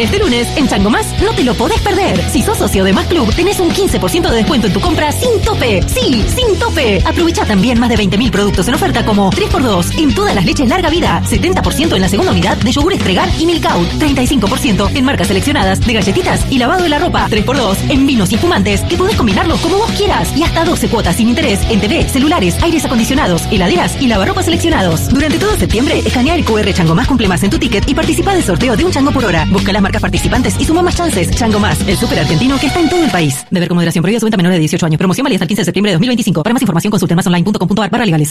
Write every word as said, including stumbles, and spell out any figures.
Este lunes, en Chango Más, no te lo podés perder. Si sos socio de Más Club, tenés un quince por ciento de descuento en tu compra sin tope. Sí, sin tope. Aprovecha también más de veinte mil productos en oferta como tres por dos en todas las leches larga vida, setenta por ciento en la segunda unidad de yogur Estregar y Milkout, treinta y cinco por ciento en marcas seleccionadas de galletitas y lavado de la ropa, tres por dos en vinos y espumantes, que podés combinarlos como vos quieras y hasta doce cuotas sin interés en T V, celulares, aires acondicionados, heladeras y lavarropas seleccionados. Durante todo septiembre, escanea el Q R Chango Más cumple más en tu ticket y participa del sorteo de un chango por hora. Busca las marcas participantes y suma más chances. Chango Más, el súper argentino que está en todo el país. Deber con moderación, prohibida su venta a menores de dieciocho años. Promoción válida hasta el quince de septiembre de dos mil veinticinco. Para más información consulte más online punto com punto a r barra legales.